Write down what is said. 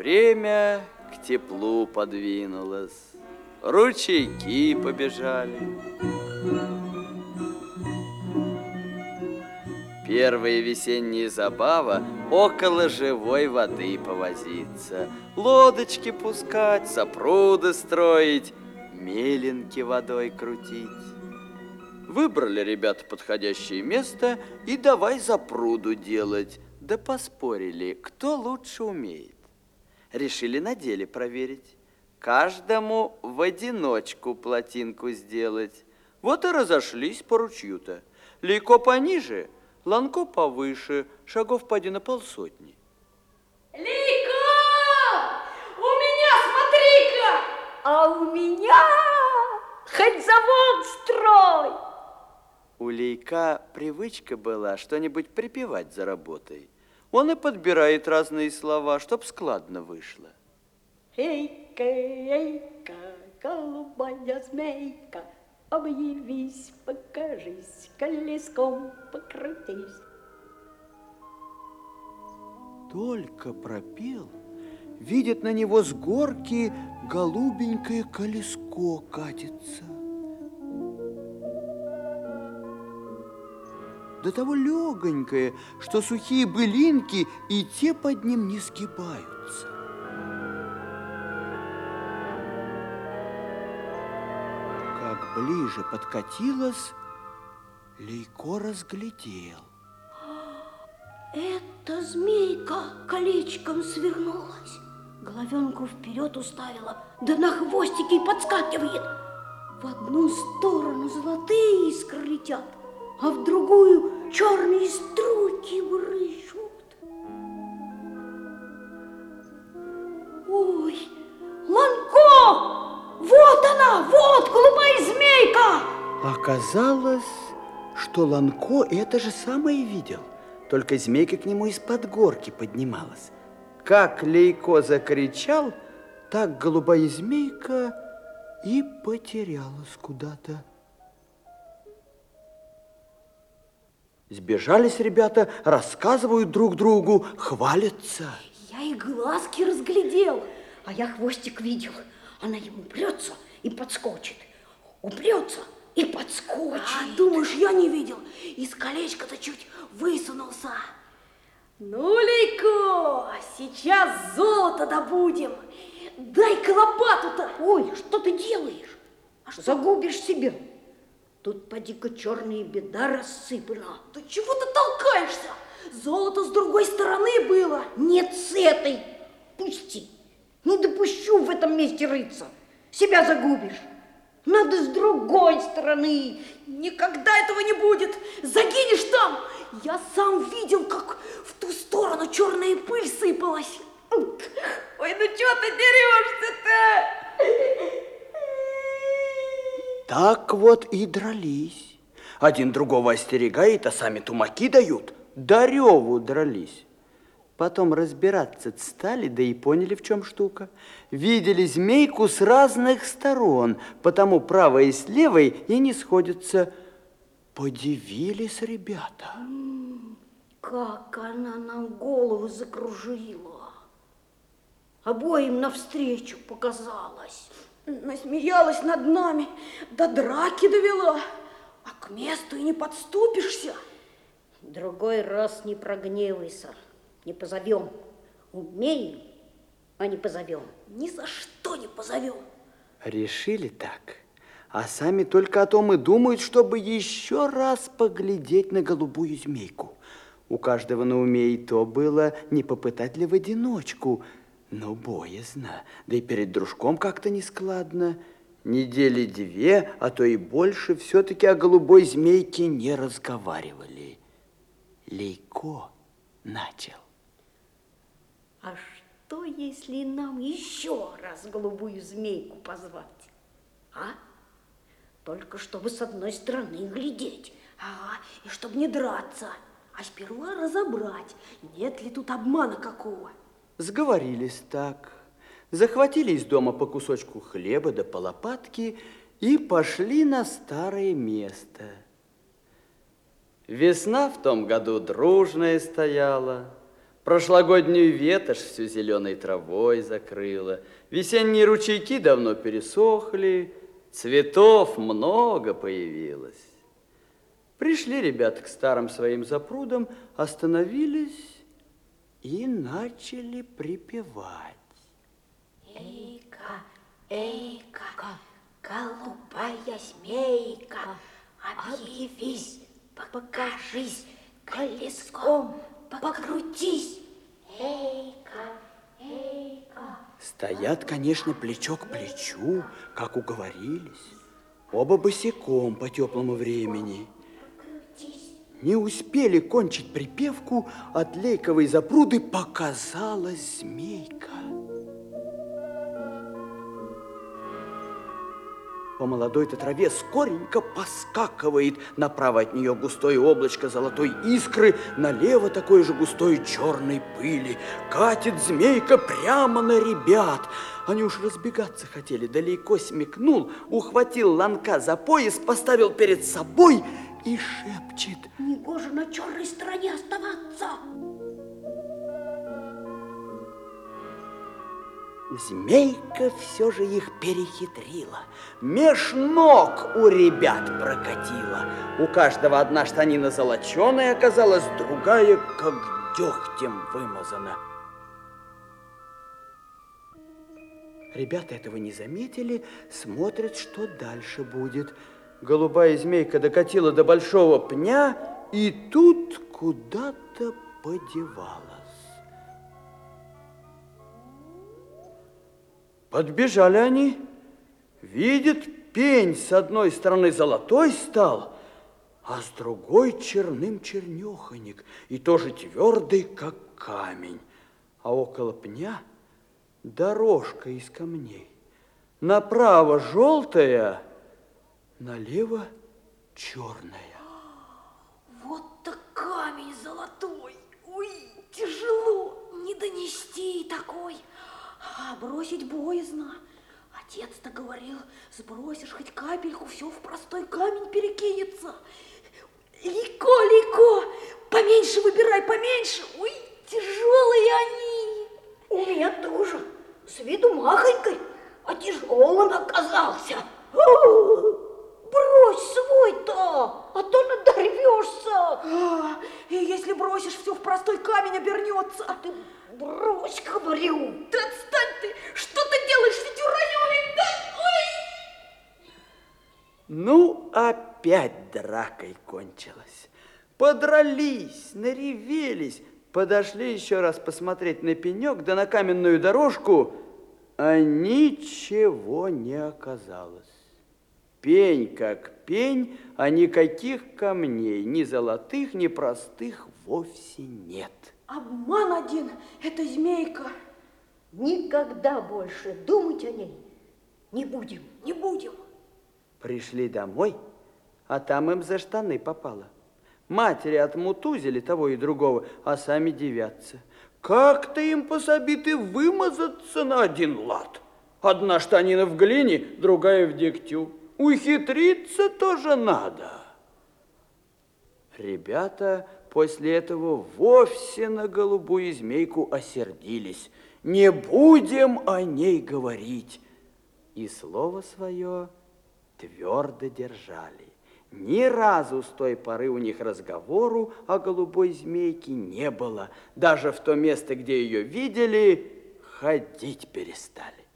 время к теплу подвинулось, ручейки побежали. Первая весенняя забава — около живой воды повозиться, лодочки пускать, запруды строить, меленки водой крутить. Выбрали ребята подходящее место и давай запруду делать, да поспорили, кто лучше умеет. Решили на деле проверить, каждому в одиночку плотинку сделать. Вот и разошлись по ручью-то. Лейко пониже, Ланко повыше, шагов поди на полсотни. Лейко! У меня, смотри-ка! А у меня хоть завод строй! У Лейка привычка была что-нибудь припевать за работой. Он и подбирает разные слова, чтоб складно вышло. Эйка, эйка, голубая змейка, объявись, покажись, колеском покрутись. Только пропел, видит на него с горки голубенькое колеско катится. До того легонькое, что сухие былинки и те под ним не сгибаются. Как ближе подкатилось, Лейко разглядел. Эта змейка колечком свернулась, головенку вперед уставила, да на хвостике и подскакивает. В одну сторону золотые искры летят, а в другую черные струйки брызжут. Ой, Ланко! Вот она, вот голубая змейка! Оказалось, что Ланко это же самое видел, только змейка к нему из-под горки поднималась. Как Лейко закричал, так голубая змейка и потерялась куда-то. Сбежались ребята, рассказывают друг другу, хвалятся. Я и глазки разглядел, а я хвостик видел. Она ему упрется и подскочит. Упрется и подскочит. А думаешь, я не видел? Из колечка-то чуть высунулся. Ну, Лейко, сейчас золото добудем. Дай-ка лопату-то. Ой, что ты делаешь? А что? Загубишь себя. Тут поди-ка черная беда рассыпана. Да чего ты толкаешься? Золото с другой стороны было. Нет, с этой. Пусти. Не допущу в этом месте рыться. Себя загубишь. Надо с другой стороны. Никогда этого не будет. Загинешь там. Я сам видел, как в ту сторону черная пыль сыпалась. Ой, ну что ты дерешься-то? Так вот и дрались. Один другого остерегает, а сами тумаки дают. До реву дрались. Потом разбираться стали, да и поняли, в чем штука. Видели змейку с разных сторон, потому правой и с левой и не сходятся. Подивились ребята. Как она нам голову закружила. Обоим навстречу показалась. Насмеялась над нами, до драки довела. А к месту и не подступишься. Другой раз не прогневайся. Не позовем. Умеем, а не позовем. Ни за что не позовем. Решили так, а сами только о том и думают, чтобы еще раз поглядеть на голубую змейку. У каждого на уме и то было, не попытать ли в одиночку, но боязно, да и перед дружком как-то нескладно. Недели две, а то и больше, все-таки о голубой змейке не разговаривали. Лейко начал. А что, если нам еще раз голубую змейку позвать? А? Только чтобы с одной стороны глядеть, и чтобы не драться, а сперва разобрать, нет ли тут обмана какого. Сговорились так, захватили из дома по кусочку хлеба да по лопатке и пошли на старое место. Весна в том году дружная стояла, Прошлогоднюю ветошь всю зеленой травой закрыла. Весенние ручейки давно пересохли. Цветов много появилось. Пришли ребята к старым своим запрудам, остановились и начали припевать. Эйка, эйка, голубая змейка, объявись, покажись, колеском покрутись. Эйка, эйка. Стоят, конечно, плечо к плечу, как уговорились. Оба босиком по теплому времени. Не успели кончить припевку, от лейковой запруды показалась змейка. По молодой-то траве скоренько поскакивает. Направо от нее густое облачко золотой искры, налево такой же густой черной пыли. Катит змейка прямо на ребят. Они уж разбегаться хотели, далеко смекнул, ухватил ланка за пояс, поставил перед собой и шепчет: негоже на черной стороне оставаться. Змейка все же их перехитрила, меж ног у ребят прокатила. У каждого одна штанина золоченая оказалась, другая как дегтем вымазана. Ребята этого не заметили, смотрят, что дальше будет. Голубая змейка докатила до большого пня и тут куда-то подевалась. Подбежали они, видят, пень с одной стороны золотой стал, а с другой черным чернеханик, и тоже твердый, как камень. А около пня дорожка из камней. Направо желтая, налево черная. Вот-то камень золотой. Ой, тяжело, не донести такой. А бросить боязно. Отец-то говорил, сбросишь хоть капельку, все в простой камень перекинется. Легко, поменьше выбирай, поменьше. Ой, тяжелые они. У меня тоже, с виду махонькой, а тяжелым оказался. Брось свой-то, а то надорвешься. И если бросишь, все в простой камень обернется. А ты брось, говорю. Да отстань ты, что ты делаешь, ведь уроню, да? Ой! Ну, опять дракой кончилась. Подрались, наревелись, подошли еще раз посмотреть на пенек, да на каменную дорожку, а ничего не оказалось. Пень как пень, а никаких камней, ни золотых, ни простых, вовсе нет. Обман один, эта змейка. Никогда больше думать о ней не будем, не будем. Пришли домой, а там им за штаны попало. Матери отмутузили того и другого, а сами дивятся. Как-то им пособиты вымазаться на один лад. Одна штанина в глине, другая в дегтю. Ухитриться тоже надо. Ребята после этого вовсе на голубую змейку осердились. Не будем о ней говорить. И слово свое твердо держали. Ни разу с той поры у них разговору о голубой змейке не было. Даже в то место, где ее видели, ходить перестали.